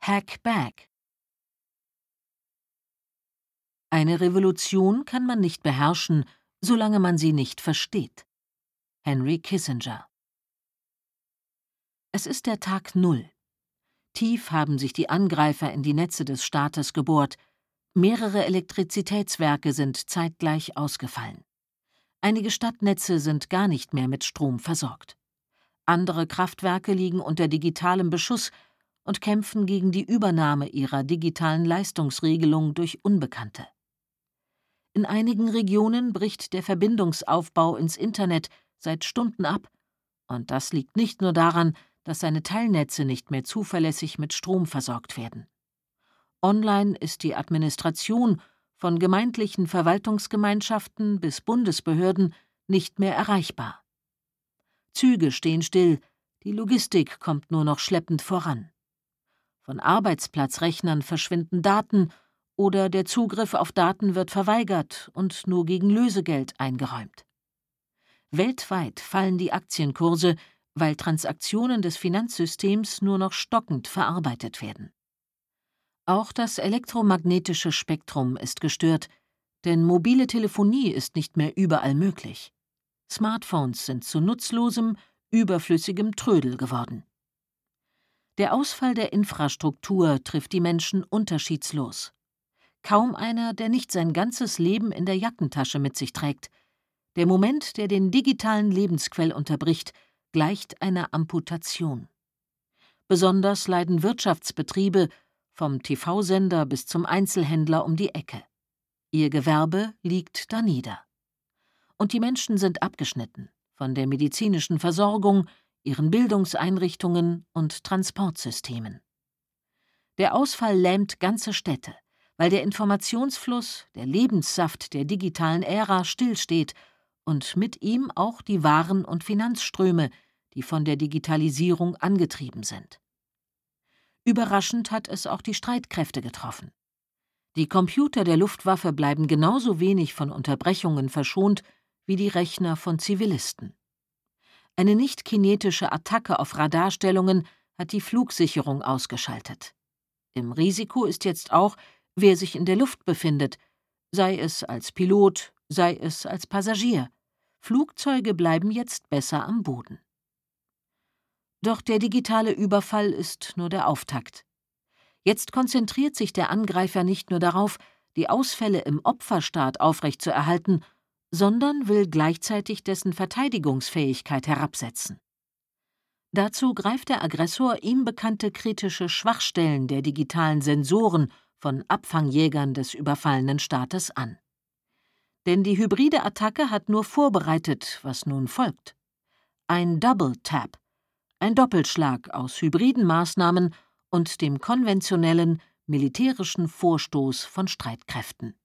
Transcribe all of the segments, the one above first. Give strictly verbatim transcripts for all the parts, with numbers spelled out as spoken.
Hack Back. Eine Revolution kann man nicht beherrschen, solange man sie nicht versteht. Henry Kissinger. Es ist der Tag Null. Tief haben sich die Angreifer in die Netze des Staates gebohrt. Mehrere Elektrizitätswerke sind zeitgleich ausgefallen. Einige Stadtnetze sind gar nicht mehr mit Strom versorgt. Andere Kraftwerke liegen unter digitalem Beschuss und kämpfen gegen die Übernahme ihrer digitalen Leistungsregelung durch Unbekannte. In einigen Regionen bricht der Verbindungsaufbau ins Internet seit Stunden ab, und das liegt nicht nur daran, dass seine Teilnetze nicht mehr zuverlässig mit Strom versorgt werden. Online ist die Administration von gemeindlichen Verwaltungsgemeinschaften bis Bundesbehörden nicht mehr erreichbar. Züge stehen still, die Logistik kommt nur noch schleppend voran. Von Arbeitsplatzrechnern verschwinden Daten oder der Zugriff auf Daten wird verweigert und nur gegen Lösegeld eingeräumt. Weltweit fallen die Aktienkurse, weil Transaktionen des Finanzsystems nur noch stockend verarbeitet werden. Auch das elektromagnetische Spektrum ist gestört, denn mobile Telefonie ist nicht mehr überall möglich. Smartphones sind zu nutzlosem, überflüssigem Trödel geworden. Der Ausfall der Infrastruktur trifft die Menschen unterschiedslos. Kaum einer, der nicht sein ganzes Leben in der Jackentasche mit sich trägt. Der Moment, der den digitalen Lebensquell unterbricht, gleicht einer Amputation. Besonders leiden Wirtschaftsbetriebe, vom T V-Sender bis zum Einzelhändler um die Ecke. Ihr Gewerbe liegt danieder. Und die Menschen sind abgeschnitten von der medizinischen Versorgung, ihren Bildungseinrichtungen und Transportsystemen. Der Ausfall lähmt ganze Städte, weil der Informationsfluss, der Lebenssaft der digitalen Ära stillsteht und mit ihm auch die Waren- und Finanzströme, die von der Digitalisierung angetrieben sind. Überraschend hat es auch die Streitkräfte getroffen. Die Computer der Luftwaffe bleiben genauso wenig von Unterbrechungen verschont wie die Rechner von Zivilisten. Eine nicht-kinetische Attacke auf Radarstellungen hat die Flugsicherung ausgeschaltet. Im Risiko ist jetzt auch, wer sich in der Luft befindet, sei es als Pilot, sei es als Passagier. Flugzeuge bleiben jetzt besser am Boden. Doch der digitale Überfall ist nur der Auftakt. Jetzt konzentriert sich der Angreifer nicht nur darauf, die Ausfälle im Opferstaat aufrechtzuerhalten, sondern will gleichzeitig dessen Verteidigungsfähigkeit herabsetzen. Dazu greift der Aggressor ihm bekannte kritische Schwachstellen der digitalen Sensoren von Abfangjägern des überfallenen Staates an. Denn die hybride Attacke hat nur vorbereitet, was nun folgt. Ein Double Tap, ein Doppelschlag aus hybriden Maßnahmen und dem konventionellen, militärischen Vorstoß von Streitkräften.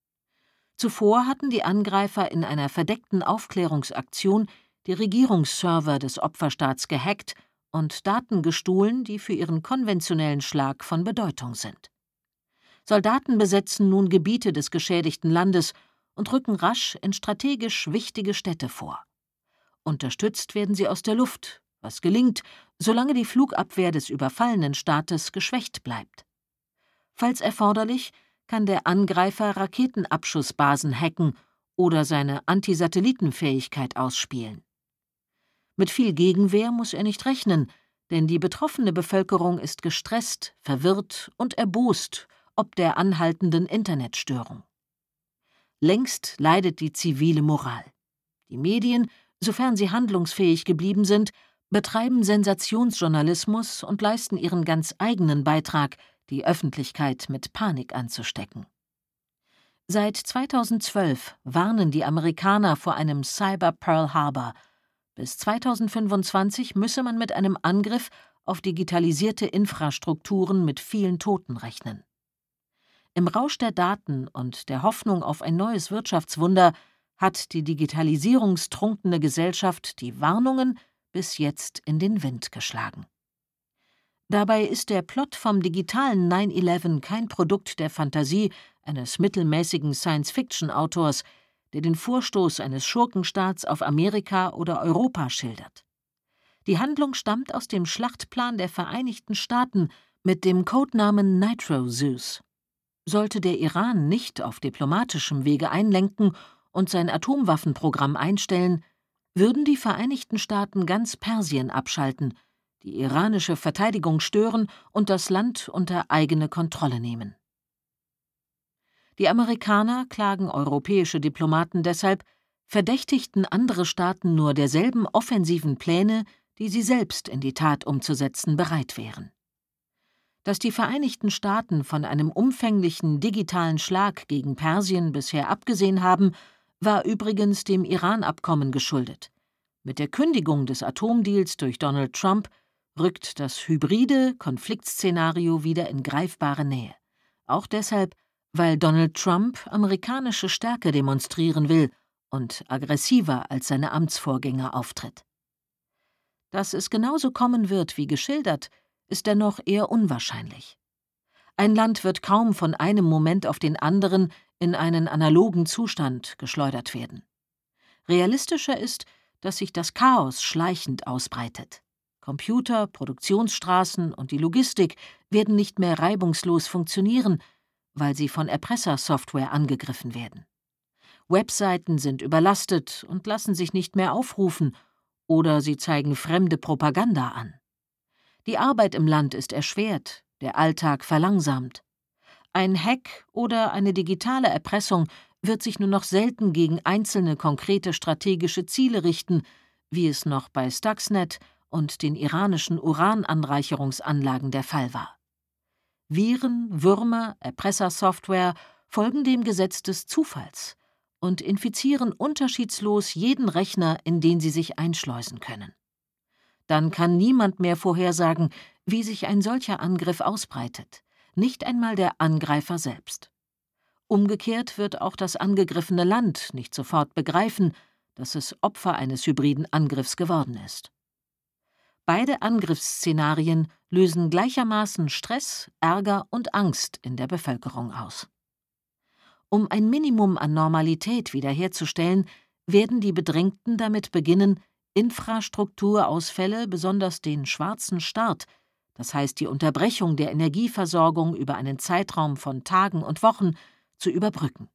Zuvor hatten die Angreifer in einer verdeckten Aufklärungsaktion die Regierungsserver des Opferstaats gehackt und Daten gestohlen, die für ihren konventionellen Schlag von Bedeutung sind. Soldaten besetzen nun Gebiete des geschädigten Landes und rücken rasch in strategisch wichtige Städte vor. Unterstützt werden sie aus der Luft, was gelingt, solange die Flugabwehr des überfallenen Staates geschwächt bleibt. Falls erforderlich, kann der Angreifer Raketenabschussbasen hacken oder seine Antisatellitenfähigkeit ausspielen. Mit viel Gegenwehr muss er nicht rechnen, denn die betroffene Bevölkerung ist gestresst, verwirrt und erbost ob der anhaltenden Internetstörung. Längst leidet die zivile Moral. Die Medien, sofern sie handlungsfähig geblieben sind, betreiben Sensationsjournalismus und leisten ihren ganz eigenen Beitrag, die Öffentlichkeit mit Panik anzustecken. Seit zweitausendzwölf warnen die Amerikaner vor einem Cyber Pearl Harbor. Bis zweitausendfünfundzwanzig müsse man mit einem Angriff auf digitalisierte Infrastrukturen mit vielen Toten rechnen. Im Rausch der Daten und der Hoffnung auf ein neues Wirtschaftswunder hat die digitalisierungstrunkene Gesellschaft die Warnungen bis jetzt in den Wind geschlagen. Dabei ist der Plot vom digitalen nine eleven kein Produkt der Fantasie eines mittelmäßigen Science-Fiction-Autors, der den Vorstoß eines Schurkenstaats auf Amerika oder Europa schildert. Die Handlung stammt aus dem Schlachtplan der Vereinigten Staaten Mit dem Codenamen Nitro Zeus sollte der Iran nicht auf diplomatischem Wege einlenken und sein Atomwaffenprogramm einstellen, würden die Vereinigten Staaten ganz Persien abschalten, die iranische Verteidigung stören und das Land unter eigene Kontrolle nehmen. Die Amerikaner klagen europäische Diplomaten deshalb, verdächtigten andere Staaten nur derselben offensiven Pläne, die sie selbst in die Tat umzusetzen bereit wären. Dass die Vereinigten Staaten von einem umfänglichen digitalen Schlag gegen Persien bisher abgesehen haben, war übrigens dem Iran-Abkommen geschuldet. Mit der Kündigung des Atomdeals durch Donald Trump rückt das hybride Konfliktszenario wieder in greifbare Nähe. Auch deshalb, weil Donald Trump amerikanische Stärke demonstrieren will und aggressiver als seine Amtsvorgänger auftritt. Dass es genauso kommen wird wie geschildert, ist dennoch eher unwahrscheinlich. Ein Land wird kaum von einem Moment auf den anderen in einen analogen Zustand geschleudert werden. Realistischer ist, dass sich das Chaos schleichend ausbreitet. Computer, Produktionsstraßen und die Logistik werden nicht mehr reibungslos funktionieren, weil sie von Erpressersoftware angegriffen werden. Webseiten sind überlastet und lassen sich nicht mehr aufrufen, oder sie zeigen fremde Propaganda an. Die Arbeit im Land ist erschwert, der Alltag verlangsamt. Ein Hack oder eine digitale Erpressung wird sich nur noch selten gegen einzelne konkrete strategische Ziele richten, wie es noch bei Stuxnet und den iranischen Urananreicherungsanlagen der Fall war. Viren, Würmer, Erpressersoftware folgen dem Gesetz des Zufalls und infizieren unterschiedslos jeden Rechner, in den sie sich einschleusen können. Dann kann niemand mehr vorhersagen, wie sich ein solcher Angriff ausbreitet, nicht einmal der Angreifer selbst. Umgekehrt wird auch das angegriffene Land nicht sofort begreifen, dass es Opfer eines hybriden Angriffs geworden ist. Beide Angriffsszenarien lösen gleichermaßen Stress, Ärger und Angst in der Bevölkerung aus. Um ein Minimum an Normalität wiederherzustellen, werden die Bedrängten damit beginnen, Infrastrukturausfälle, besonders den schwarzen Start, das heißt die Unterbrechung der Energieversorgung über einen Zeitraum von Tagen und Wochen, zu überbrücken.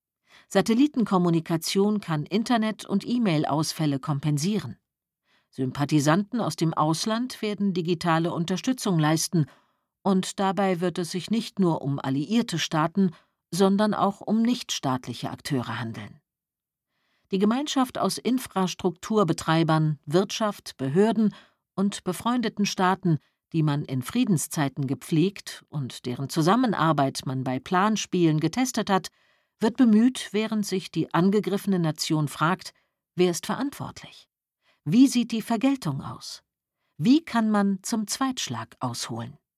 Satellitenkommunikation kann Internet- und E-Mail-Ausfälle kompensieren. Sympathisanten aus dem Ausland werden digitale Unterstützung leisten, und dabei wird es sich nicht nur um alliierte Staaten, sondern auch um nichtstaatliche Akteure handeln. Die Gemeinschaft aus Infrastrukturbetreibern, Wirtschaft, Behörden und befreundeten Staaten, die man in Friedenszeiten gepflegt und deren Zusammenarbeit man bei Planspielen getestet hat, wird bemüht, während sich die angegriffene Nation fragt, wer ist verantwortlich? Wie sieht die Vergeltung aus? Wie kann man zum Zweitschlag ausholen?